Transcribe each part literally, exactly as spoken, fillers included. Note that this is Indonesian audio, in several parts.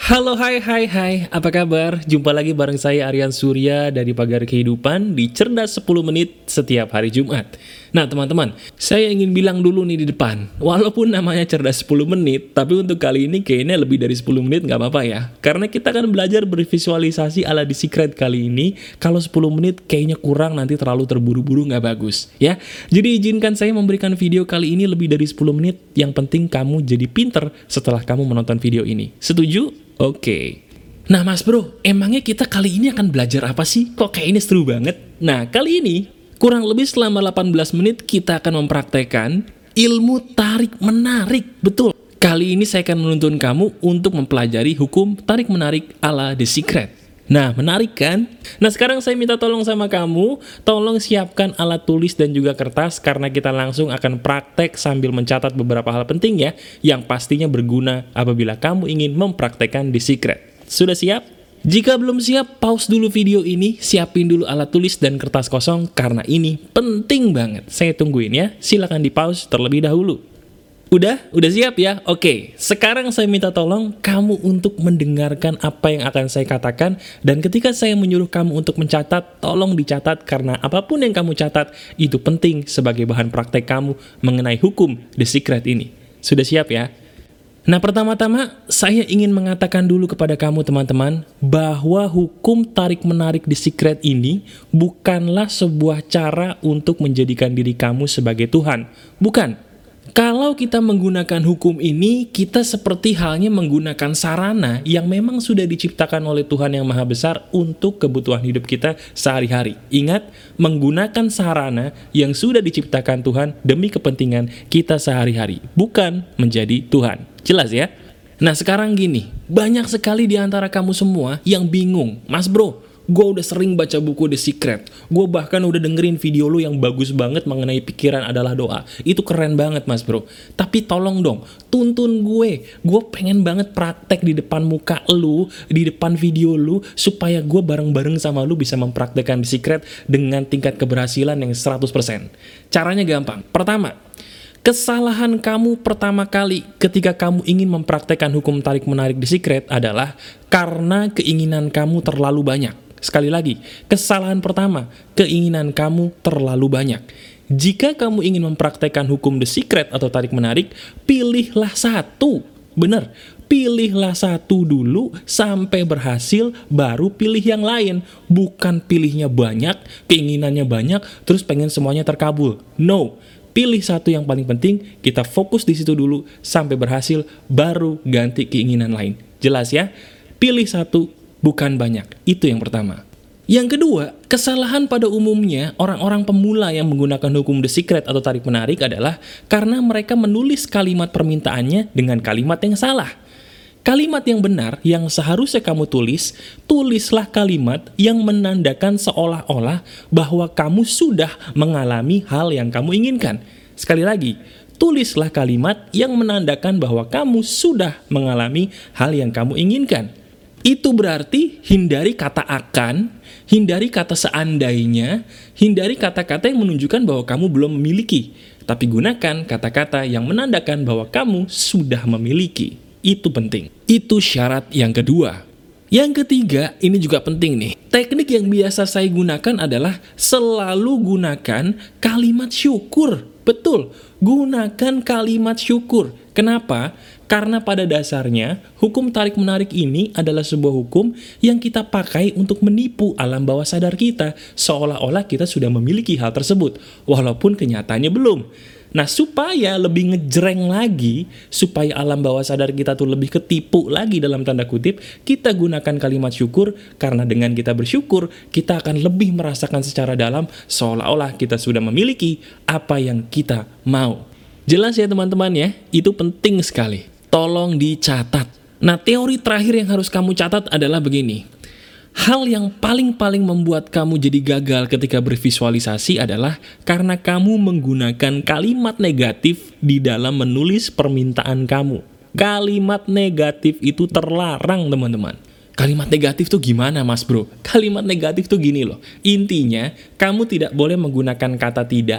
Halo, hai, hai, hai, apa kabar? Jumpa lagi bareng saya Aryan Surya dari Pagar Kehidupan di Cerdas sepuluh Menit setiap hari Jumat. Nah teman-teman, saya ingin bilang dulu nih di depan, walaupun namanya Cerdas sepuluh Menit, tapi untuk kali ini kayaknya lebih dari sepuluh menit nggak apa-apa ya. Karena kita akan belajar bervisualisasi ala The Secret kali ini, kalau sepuluh menit kayaknya kurang, nanti terlalu terburu-buru nggak bagus ya. Jadi izinkan saya memberikan video kali ini lebih dari sepuluh menit, yang penting kamu jadi pinter setelah kamu menonton video ini. Setuju? Oke. Nah mas bro, emangnya kita kali ini akan belajar apa sih? Kok kayak ini seru banget? Nah kali ini, kurang lebih selama delapan belas menit kita akan mempraktekkan ilmu tarik-menarik. Betul, kali ini saya akan menuntun kamu untuk mempelajari hukum tarik-menarik ala The Secret. Nah menarik kan? Nah sekarang saya minta tolong sama kamu, tolong siapkan alat tulis dan juga kertas, karena kita langsung akan praktek sambil mencatat beberapa hal penting ya, yang pastinya berguna apabila kamu ingin mempraktekkan The Secret. Sudah siap? Jika belum siap, pause dulu video ini, siapin dulu alat tulis dan kertas kosong, karena ini penting banget. Saya tungguin ya, silakan di pause terlebih dahulu. Udah? Udah siap ya? Oke, sekarang saya minta tolong kamu untuk mendengarkan apa yang akan saya katakan, dan ketika saya menyuruh kamu untuk mencatat, tolong dicatat, karena apapun yang kamu catat, itu penting sebagai bahan praktek kamu mengenai hukum The Secret ini. Sudah siap ya? Nah pertama-tama, saya ingin mengatakan dulu kepada kamu teman-teman, bahwa hukum tarik-menarik The Secret ini bukanlah sebuah cara untuk menjadikan diri kamu sebagai Tuhan. Bukan. Kalau kita menggunakan hukum ini, kita seperti halnya menggunakan sarana yang memang sudah diciptakan oleh Tuhan yang Maha Besar untuk kebutuhan hidup kita sehari-hari. Ingat, menggunakan sarana yang sudah diciptakan Tuhan demi kepentingan kita sehari-hari, bukan menjadi Tuhan. Jelas ya? Nah sekarang gini, banyak sekali di antara kamu semua yang bingung, Mas bro, gue udah sering baca buku The Secret, gue bahkan udah dengerin video lu yang bagus banget mengenai pikiran adalah doa. Itu keren banget mas bro, tapi tolong dong, tuntun gue. Gue pengen banget praktek di depan muka lu, di depan video lu, supaya gue bareng-bareng sama lu bisa mempraktekkan The Secret dengan tingkat keberhasilan yang seratus persen. Caranya gampang. Pertama, kesalahan kamu pertama kali ketika kamu ingin mempraktekkan hukum tarik-menarik The Secret adalah karena keinginan kamu terlalu banyak. Sekali lagi, kesalahan pertama, keinginan kamu terlalu banyak. Jika kamu ingin mempraktekkan hukum The Secret atau tarik-menarik, pilihlah satu. Bener, pilihlah satu dulu sampai berhasil, baru pilih yang lain. Bukan pilihnya banyak, keinginannya banyak, terus pengen semuanya terkabul. No. Pilih satu yang paling penting, kita fokus di situ dulu sampai berhasil, baru ganti keinginan lain. Jelas ya? Pilih satu, bukan banyak. Itu yang pertama. Yang kedua, kesalahan pada umumnya orang-orang pemula yang menggunakan hukum The Secret atau tarik-menarik adalah karena mereka menulis kalimat permintaannya dengan kalimat yang salah. Kalimat yang benar yang seharusnya kamu tulis, tulislah kalimat yang menandakan seolah-olah bahwa kamu sudah mengalami hal yang kamu inginkan. Sekali lagi, tulislah kalimat yang menandakan bahwa kamu sudah mengalami hal yang kamu inginkan. Itu berarti hindari kata akan, hindari kata seandainya, hindari kata-kata yang menunjukkan bahwa kamu belum memiliki. Tapi gunakan kata-kata yang menandakan bahwa kamu sudah memiliki. Itu penting. Itu syarat yang kedua. Yang ketiga, ini juga penting nih. Teknik yang biasa saya gunakan adalah selalu gunakan kalimat syukur. Betul, gunakan kalimat syukur. Kenapa? Karena pada dasarnya, hukum tarik-menarik ini adalah sebuah hukum yang kita pakai untuk menipu alam bawah sadar kita, seolah-olah kita sudah memiliki hal tersebut, walaupun kenyataannya belum. Nah, supaya lebih ngejreng lagi, supaya alam bawah sadar kita tuh lebih ketipu lagi dalam tanda kutip, kita gunakan kalimat syukur, karena dengan kita bersyukur, kita akan lebih merasakan secara dalam, seolah-olah kita sudah memiliki apa yang kita mau. Jelas ya teman-teman ya? Itu penting sekali. Tolong dicatat. Nah, teori terakhir yang harus kamu catat adalah begini. Hal yang paling-paling membuat kamu jadi gagal ketika bervisualisasi adalah karena kamu menggunakan kalimat negatif di dalam menulis permintaan kamu. Kalimat negatif itu terlarang, teman-teman. Kalimat negatif tuh gimana, mas bro? Kalimat negatif tuh gini loh. Intinya, kamu tidak boleh menggunakan kata tidak.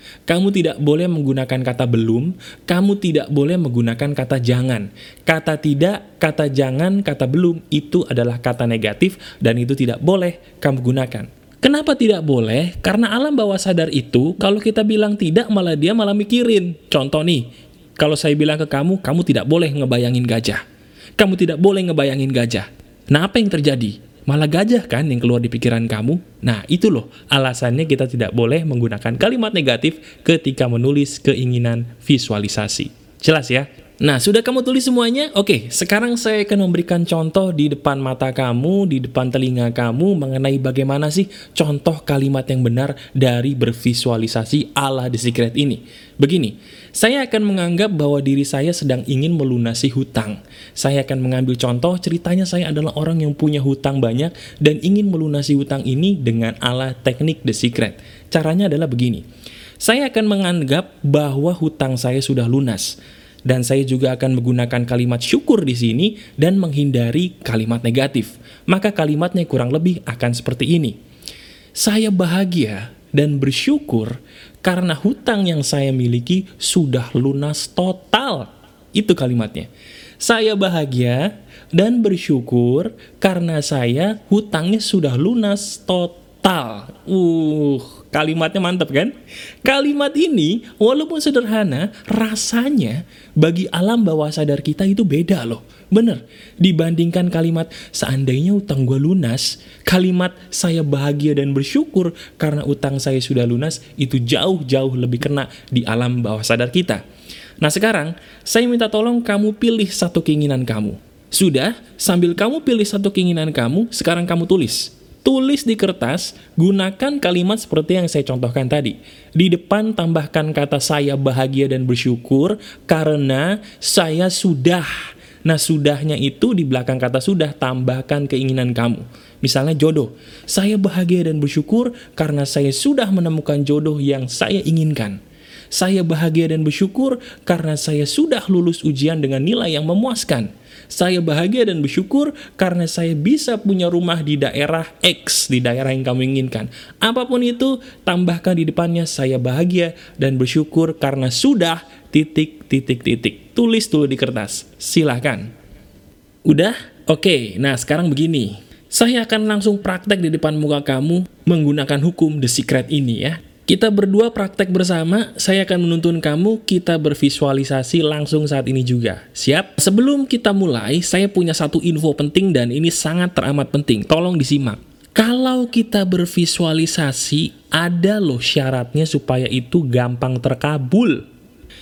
Kamu tidak boleh menggunakan kata belum, kamu tidak boleh menggunakan kata jangan. Kata tidak, kata jangan, kata belum itu adalah kata negatif dan itu tidak boleh kamu gunakan. Kenapa tidak boleh? Karena alam bawah sadar itu kalau kita bilang tidak malah dia malah mikirin. Contoh nih, kalau saya bilang ke kamu, kamu tidak boleh ngebayangin gajah. Kamu tidak boleh ngebayangin gajah. Nah, apa yang terjadi? Malah gajah kan yang keluar di pikiran kamu. Nah, itu loh alasannya kita tidak boleh menggunakan kalimat negatif ketika menulis keinginan visualisasi. Jelas ya? Nah, sudah kamu tulis semuanya? Oke, sekarang saya akan memberikan contoh di depan mata kamu, di depan telinga kamu mengenai bagaimana sih contoh kalimat yang benar dari bervisualisasi ala The Secret ini. Begini, saya akan menganggap bahwa diri saya sedang ingin melunasi hutang. Saya akan mengambil contoh, ceritanya saya adalah orang yang punya hutang banyak dan ingin melunasi hutang ini dengan ala teknik The Secret. Caranya adalah begini, saya akan menganggap bahwa hutang saya sudah lunas. Dan saya juga akan menggunakan kalimat syukur di sini dan menghindari kalimat negatif. Maka kalimatnya kurang lebih akan seperti ini. Saya bahagia dan bersyukur karena hutang yang saya miliki sudah lunas total. Itu kalimatnya. Saya bahagia dan bersyukur karena saya hutangnya sudah lunas total. Uh, kalimatnya mantap kan? Kalimat ini walaupun sederhana, rasanya bagi alam bawah sadar kita itu beda loh. Bener, dibandingkan kalimat seandainya utang gue lunas, kalimat saya bahagia dan bersyukur karena utang saya sudah lunas, itu jauh-jauh lebih kena di alam bawah sadar kita. Nah sekarang, saya minta tolong kamu pilih satu keinginan kamu. Sudah, sambil kamu pilih satu keinginan kamu, sekarang kamu tulis. Tulis di kertas, gunakan kalimat seperti yang saya contohkan tadi. Di depan tambahkan kata saya bahagia dan bersyukur karena saya sudah. Nah sudahnya itu di belakang kata sudah tambahkan keinginan kamu. Misalnya jodoh. Saya bahagia dan bersyukur karena saya sudah menemukan jodoh yang saya inginkan. Saya bahagia dan bersyukur karena saya sudah lulus ujian dengan nilai yang memuaskan. Saya bahagia dan bersyukur karena saya bisa punya rumah di daerah X, di daerah yang kamu inginkan. Apapun itu, tambahkan di depannya saya bahagia dan bersyukur karena sudah titik, titik, titik. Tulis dulu di kertas. Silahkan. Udah? Oke, nah sekarang begini. Saya akan langsung praktek di depan muka kamu menggunakan hukum The Secret ini ya. Kita berdua praktek bersama, saya akan menuntun kamu, kita bervisualisasi langsung saat ini juga. Siap? Sebelum kita mulai, saya punya satu info penting dan ini sangat teramat penting. Tolong disimak. Kalau kita bervisualisasi, ada loh syaratnya supaya itu gampang terkabul.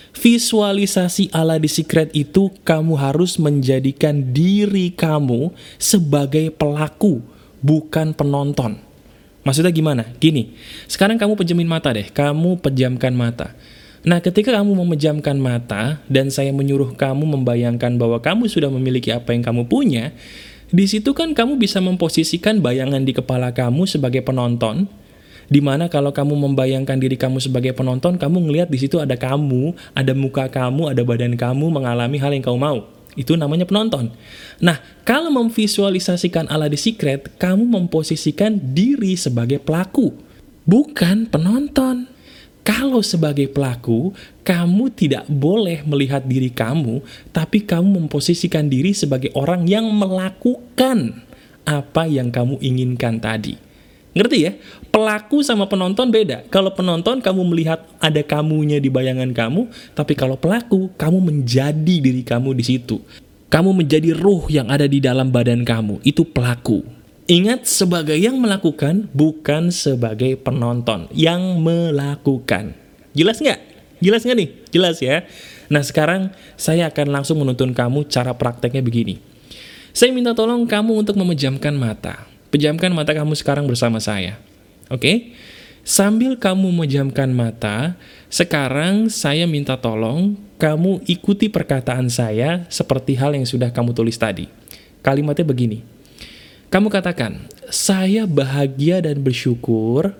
Visualisasi ala The Secret itu, kamu harus menjadikan diri kamu sebagai pelaku, bukan penonton. Maksudnya gimana? Gini, sekarang kamu pejamin mata deh, kamu pejamkan mata. Nah, ketika kamu memejamkan mata, dan saya menyuruh kamu membayangkan bahwa kamu sudah memiliki apa yang kamu punya, di situ kan kamu bisa memposisikan bayangan di kepala kamu sebagai penonton, dimana kalau kamu membayangkan diri kamu sebagai penonton, kamu ngelihat di situ ada kamu, ada muka kamu, ada badan kamu mengalami hal yang kamu mau. Itu namanya penonton. Nah, kalau memvisualisasikan ala The Secret, kamu memposisikan diri sebagai pelaku, bukan penonton. Kalau sebagai pelaku, kamu tidak boleh melihat diri kamu, tapi kamu memposisikan diri sebagai orang yang melakukan apa yang kamu inginkan tadi. Ngerti ya? Pelaku sama penonton beda. Kalau penonton kamu melihat ada kamunya di bayangan kamu, tapi kalau pelaku kamu menjadi diri kamu di situ. Kamu menjadi ruh yang ada di dalam badan kamu. Itu pelaku. Ingat, sebagai yang melakukan, bukan sebagai penonton. Yang melakukan. Jelas nggak? Jelas nggak nih? Jelas ya? Nah sekarang saya akan langsung menuntun kamu cara prakteknya begini. Saya minta tolong kamu untuk memejamkan mata. Pejamkan mata kamu sekarang bersama saya. Oke? Sambil kamu memejamkan mata, sekarang saya minta tolong kamu ikuti perkataan saya seperti hal yang sudah kamu tulis tadi. Kalimatnya begini. Kamu katakan, saya bahagia dan bersyukur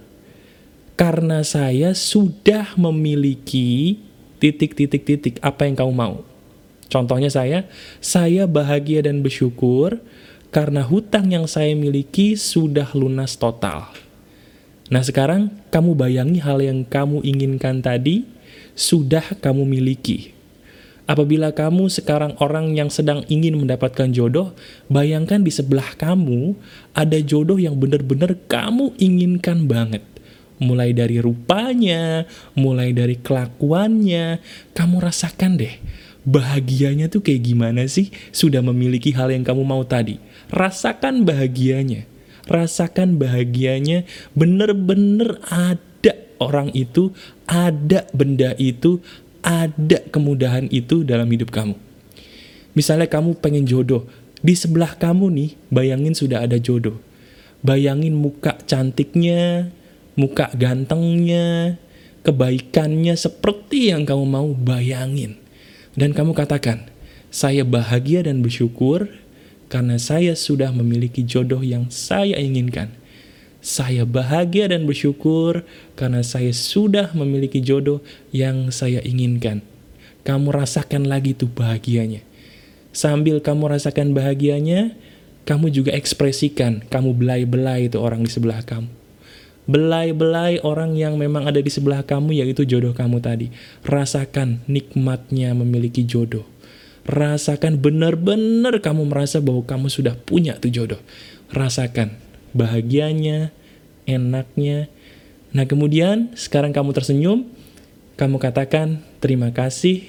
karena saya sudah memiliki titik-titik-titik apa yang kamu mau. Contohnya saya, saya bahagia dan bersyukur karena hutang yang saya miliki sudah lunas total. Nah sekarang kamu bayangi hal yang kamu inginkan tadi sudah kamu miliki. Apabila kamu sekarang orang yang sedang ingin mendapatkan jodoh, bayangkan di sebelah kamu ada jodoh yang benar-benar kamu inginkan banget. Mulai dari rupanya, mulai dari kelakuannya, kamu rasakan deh, bahagianya tuh kayak gimana sih sudah memiliki hal yang kamu mau tadi. Rasakan bahagianya, rasakan bahagianya, bener-bener ada orang itu, ada benda itu, ada kemudahan itu dalam hidup kamu. Misalnya kamu pengen jodoh, di sebelah kamu nih, bayangin sudah ada jodoh. Bayangin muka cantiknya, muka gantengnya, kebaikannya seperti yang kamu mau, bayangin. Dan kamu katakan, saya bahagia dan bersyukur karena saya sudah memiliki jodoh yang saya inginkan. Saya bahagia dan bersyukur karena saya sudah memiliki jodoh yang saya inginkan. Kamu rasakan lagi tuh bahagianya. Sambil kamu rasakan bahagianya, kamu juga ekspresikan, kamu belai-belai itu orang di sebelah kamu. Belai-belai orang yang memang ada di sebelah kamu, yaitu jodoh kamu tadi. Rasakan nikmatnya memiliki jodoh. Rasakan benar-benar kamu merasa bahwa kamu sudah punya tuh jodoh. Rasakan bahagianya, enaknya. Nah kemudian sekarang kamu tersenyum, kamu katakan terima kasih,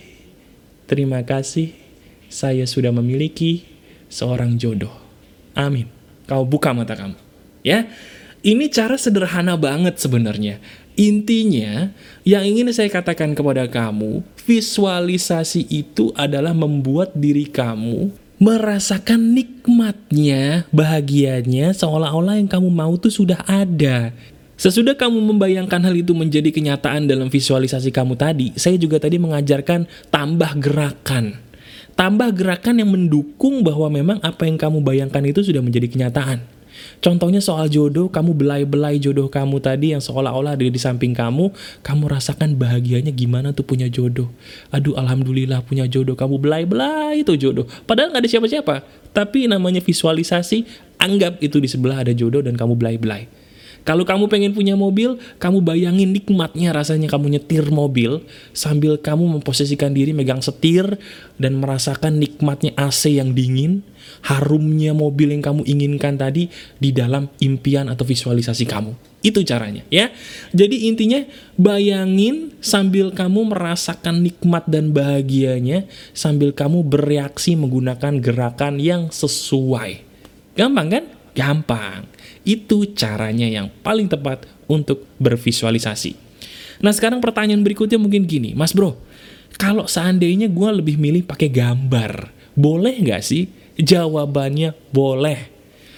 terima kasih, saya sudah memiliki seorang jodoh. Amin. Kau buka mata kamu. Ya, ini cara sederhana banget sebenarnya. Intinya, yang ingin saya katakan kepada kamu, visualisasi itu adalah membuat diri kamu merasakan nikmatnya, bahagianya, seolah-olah yang kamu mau tuh sudah ada. Sesudah kamu membayangkan hal itu menjadi kenyataan dalam visualisasi kamu tadi, saya juga tadi mengajarkan tambah gerakan. Tambah gerakan yang mendukung bahwa memang apa yang kamu bayangkan itu sudah menjadi kenyataan. Contohnya soal jodoh, kamu belai-belai jodoh kamu tadi yang seolah-olah ada di samping kamu, kamu rasakan bahagianya gimana tuh punya jodoh. Aduh, alhamdulillah punya jodoh, kamu belai-belai itu jodoh. Padahal gak ada siapa-siapa, tapi namanya visualisasi, anggap itu di sebelah ada jodoh dan kamu belai-belai. Kalau kamu pengen punya mobil, kamu bayangin nikmatnya rasanya kamu nyetir mobil sambil kamu memposisikan diri megang setir dan merasakan nikmatnya A C yang dingin, harumnya mobil yang kamu inginkan tadi di dalam impian atau visualisasi kamu. Itu caranya ya. Jadi intinya bayangin sambil kamu merasakan nikmat dan bahagianya sambil kamu bereaksi menggunakan gerakan yang sesuai. Gampang kan? Gampang. Itu caranya yang paling tepat untuk bervisualisasi. Nah sekarang pertanyaan berikutnya mungkin gini, Mas bro, kalau seandainya gue lebih milih pakai gambar, boleh nggak sih? Jawabannya boleh.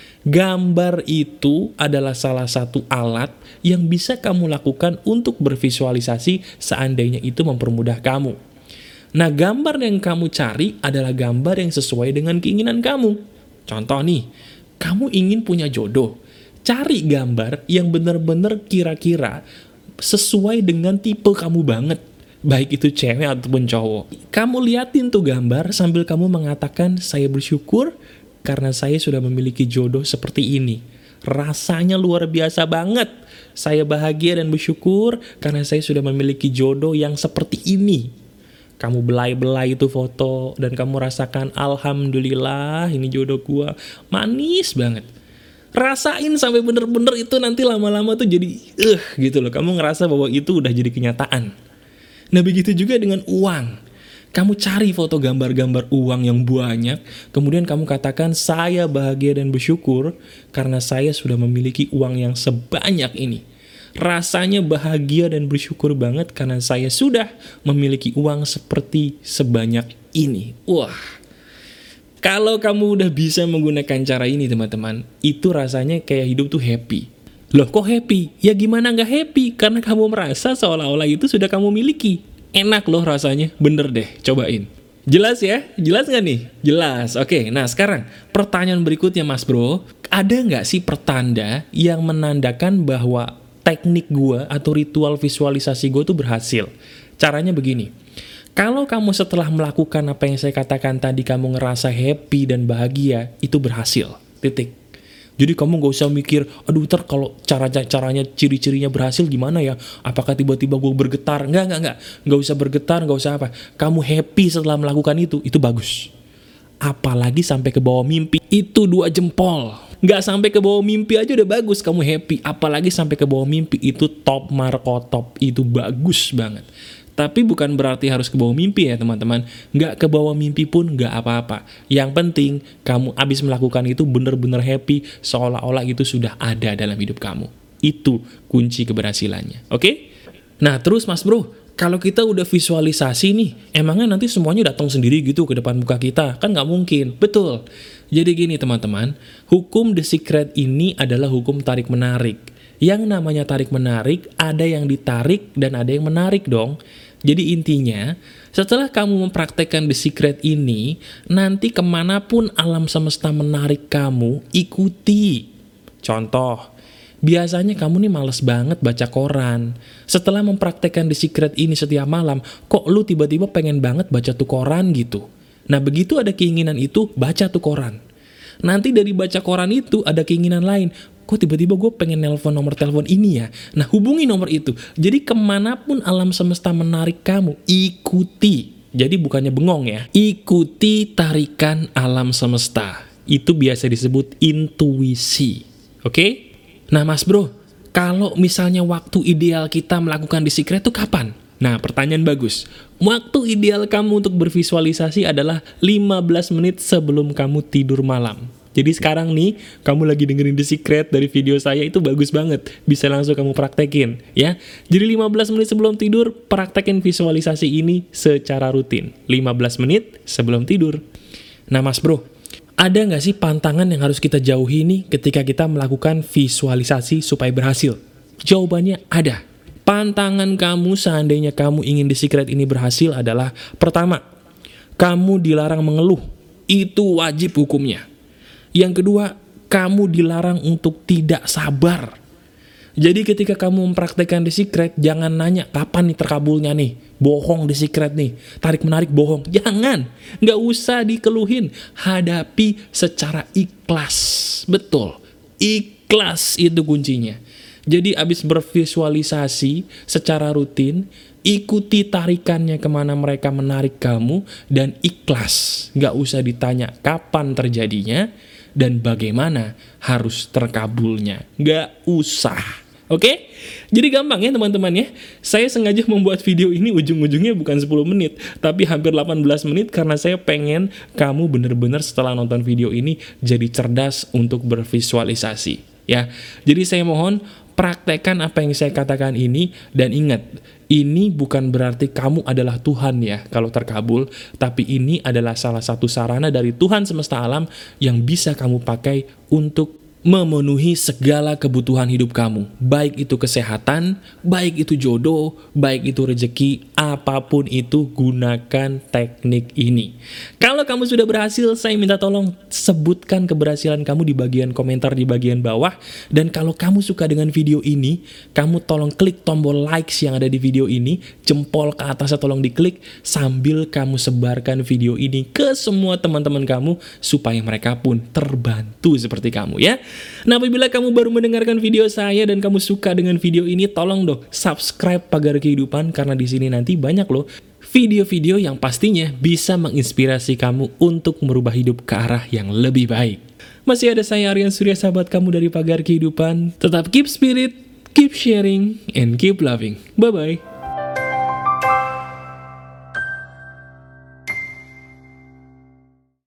Gambar itu adalah salah satu alat yang bisa kamu lakukan untuk bervisualisasi seandainya itu mempermudah kamu. Nah gambar yang kamu cari adalah gambar yang sesuai dengan keinginan kamu. Contoh nih, kamu ingin punya jodoh, cari gambar yang benar-benar kira-kira sesuai dengan tipe kamu banget. Baik itu cewek ataupun cowok. Kamu liatin tuh gambar sambil kamu mengatakan, saya bersyukur karena saya sudah memiliki jodoh seperti ini. Rasanya luar biasa banget. Saya bahagia dan bersyukur karena saya sudah memiliki jodoh yang seperti ini. Kamu belai-belai itu foto dan kamu rasakan, alhamdulillah ini jodoh gua. Manis banget. Rasain sampai bener-bener itu nanti lama-lama tuh jadi eh uh, gitu loh. Kamu ngerasa bahwa itu udah jadi kenyataan. Nah begitu juga dengan uang. Kamu cari foto gambar-gambar uang yang banyak, kemudian kamu katakan, saya bahagia dan bersyukur karena saya sudah memiliki uang yang sebanyak ini. Rasanya bahagia dan bersyukur banget karena saya sudah memiliki uang seperti sebanyak ini. Wah. Kalau kamu udah bisa menggunakan cara ini teman-teman, itu rasanya kayak hidup tuh happy. Loh kok happy? Ya gimana nggak happy? Karena kamu merasa seolah-olah itu sudah kamu miliki. Enak loh rasanya, bener deh, cobain. Jelas ya? Jelas nggak nih? Jelas, oke. Nah sekarang, pertanyaan berikutnya mas bro, ada nggak sih pertanda yang menandakan bahwa teknik gua atau ritual visualisasi gua tuh berhasil? Caranya begini. Kalau kamu setelah melakukan apa yang saya katakan tadi, kamu ngerasa happy dan bahagia, itu berhasil. Titik. Jadi kamu gak usah mikir, aduh ntar kalau cara-caranya, ciri-cirinya berhasil gimana ya? Apakah tiba-tiba gue bergetar? Enggak, enggak, enggak. Gak usah bergetar, gak usah apa. Kamu happy setelah melakukan itu, itu bagus. Apalagi sampai ke bawah mimpi, itu dua jempol. Gak sampai ke bawah mimpi aja udah bagus, kamu happy. Apalagi sampai ke bawah mimpi, itu top marko top. Itu bagus banget. Tapi bukan berarti harus ke bawah mimpi ya teman-teman. Nggak ke bawah mimpi pun nggak apa-apa. Yang penting kamu abis melakukan itu bener-bener happy, seolah-olah itu sudah ada dalam hidup kamu. Itu kunci keberhasilannya. Oke? Nah terus mas bro, kalau kita udah visualisasi nih, emangnya nanti semuanya datang sendiri gitu ke depan muka kita? Kan nggak mungkin. Betul. Jadi gini teman-teman, hukum The Secret ini adalah hukum tarik-menarik. Yang namanya tarik-menarik, ada yang ditarik dan ada yang menarik dong. Jadi intinya, setelah kamu mempraktekkan The Secret ini, nanti kemanapun alam semesta menarik kamu, ikuti. Contoh, biasanya kamu nih males banget baca koran. Setelah mempraktekkan The Secret ini setiap malam, kok lu tiba-tiba pengen banget baca tuh koran gitu. Nah begitu ada keinginan itu, baca tuh koran. Nanti dari baca koran itu ada keinginan lain. Kok tiba-tiba gue pengen nelpon nomor telepon ini ya? Nah hubungi nomor itu. Jadi kemanapun alam semesta menarik kamu, ikuti. Jadi bukannya bengong ya. Ikuti tarikan alam semesta. Itu biasa disebut intuisi. Oke? Nah mas bro, kalau misalnya waktu ideal kita melakukan The Secret itu kapan? Nah pertanyaan bagus. Waktu ideal kamu untuk bervisualisasi adalah lima belas menit sebelum kamu tidur malam. Jadi sekarang nih, kamu lagi dengerin The Secret dari video saya, itu bagus banget. Bisa langsung kamu praktekin, ya. Jadi lima belas menit sebelum tidur, praktekin visualisasi ini secara rutin. lima belas menit sebelum tidur. Nah mas bro, ada nggak sih pantangan yang harus kita jauhi nih ketika kita melakukan visualisasi supaya berhasil? Jawabannya ada. Pantangan kamu seandainya kamu ingin The Secret ini berhasil adalah, pertama, kamu dilarang mengeluh. Itu wajib hukumnya. Yang kedua, kamu dilarang untuk tidak sabar. Jadi ketika kamu mempraktekkan The Secret, jangan nanya kapan nih terkabulnya nih. Bohong The Secret nih, tarik-menarik bohong. Jangan, nggak usah dikeluhin. Hadapi secara ikhlas. Betul, ikhlas itu kuncinya. Jadi abis bervisualisasi secara rutin, ikuti tarikannya kemana mereka menarik kamu, dan ikhlas. Nggak usah ditanya kapan terjadinya, dan bagaimana harus terkabulnya. Nggak usah. Oke? Jadi gampang ya teman-teman ya. Saya sengaja membuat video ini ujung-ujungnya bukan sepuluh menit, tapi hampir delapan belas menit karena saya pengen kamu bener-bener setelah nonton video ini jadi cerdas untuk bervisualisasi. Ya, jadi saya mohon praktekkan apa yang saya katakan ini, dan ingat, ini bukan berarti kamu adalah Tuhan ya kalau terkabul, tapi ini adalah salah satu sarana dari Tuhan semesta alam yang bisa kamu pakai untuk memenuhi segala kebutuhan hidup kamu. Baik itu kesehatan, baik itu jodoh, baik itu rezeki, apapun itu, gunakan teknik ini. Kalau kamu sudah berhasil, saya minta tolong sebutkan keberhasilan kamu di bagian komentar di bagian bawah. Dan kalau kamu suka dengan video ini, kamu tolong klik tombol likes yang ada di video ini, jempol ke atasnya tolong diklik, sambil kamu sebarkan video ini ke semua teman-teman kamu, supaya mereka pun terbantu seperti kamu ya. Nah, apabila kamu baru mendengarkan video saya dan kamu suka dengan video ini, tolong dong subscribe Pagar Kehidupan, karena di sini nanti banyak loh video-video yang pastinya bisa menginspirasi kamu untuk merubah hidup ke arah yang lebih baik. Masih ada saya Aryan Surya, sahabat kamu dari Pagar Kehidupan. Tetap keep spirit, keep sharing, and keep loving. Bye-bye.